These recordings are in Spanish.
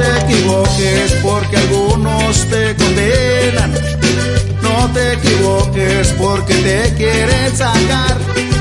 te equivoques porque algunos te condenan. No te equivoques porque te quieren sacar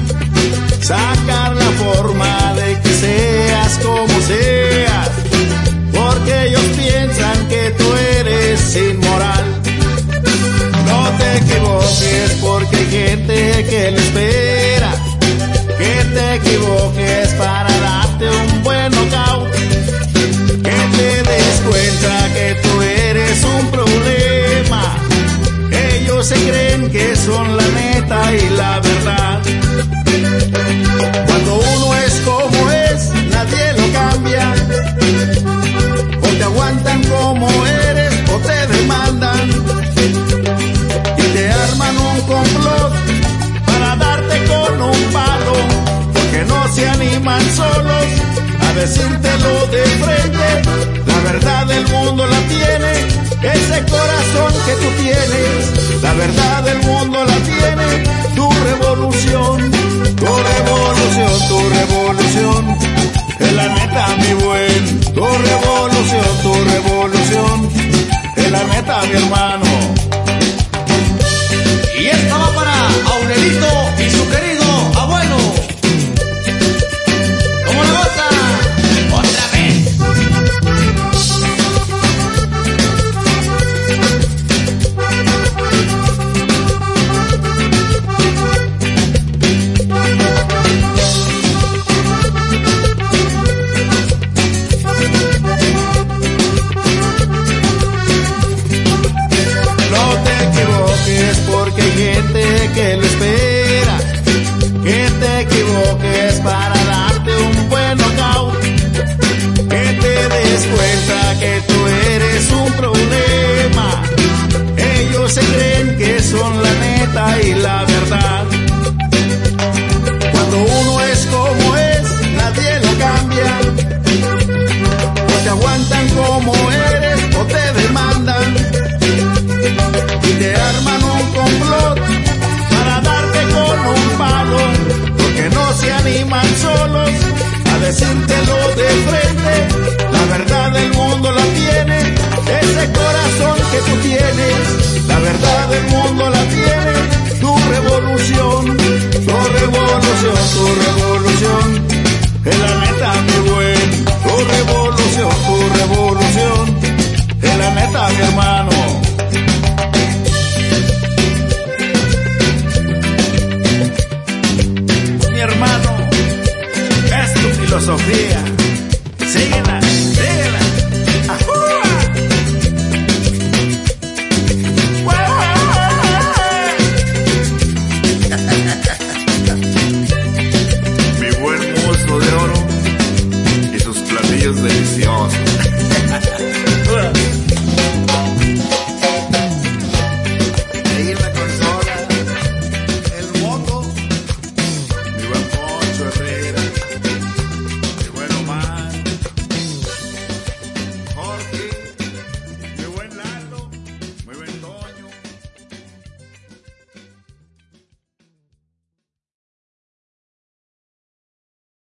la forma de que seas como seas, porque ellos piensan que tú eres inmoral. No te equivoques porque hay gente que le espera que te equivoques para darte un buen knockout, que te des cuenta que tú eres un problema. Ellos se creen que son la neta y la verdad. Cuando uno es como es, nadie lo cambia. O te aguantan como eres o te demandan y te arman un complot para darte con un palo, porque no se animan solos a decírtelo de frente. La verdad del mundo la tiene ese corazón que tú tienes. La verdad del mundo la tiene tu revolución. Tu revolución, tu revolución, es la neta mi buen. Tu revolución, es la neta mi hermano. Y esta va para Aurelito y su querido abuelo. ¿Cómo la goza? ¡Otra vez! Porque hay gente que lo espera, que te equivoques para darte un buen knockout, que te des cuenta que tú eres un problema. Ellos se creen que son la neta y la verdad. Cuando uno es como es, nadie lo cambia. O te aguantan como eres o te demandan y te arman un complot para darte con un palo, porque no se animan solos a decírtelo de frente. La verdad del mundo la tiene ese corazón que tú tienes. La verdad del mundo la tiene tu revolución. Tu revolución, tu revolución, es la neta mi buen. Tu revolución, es la neta mi hermano.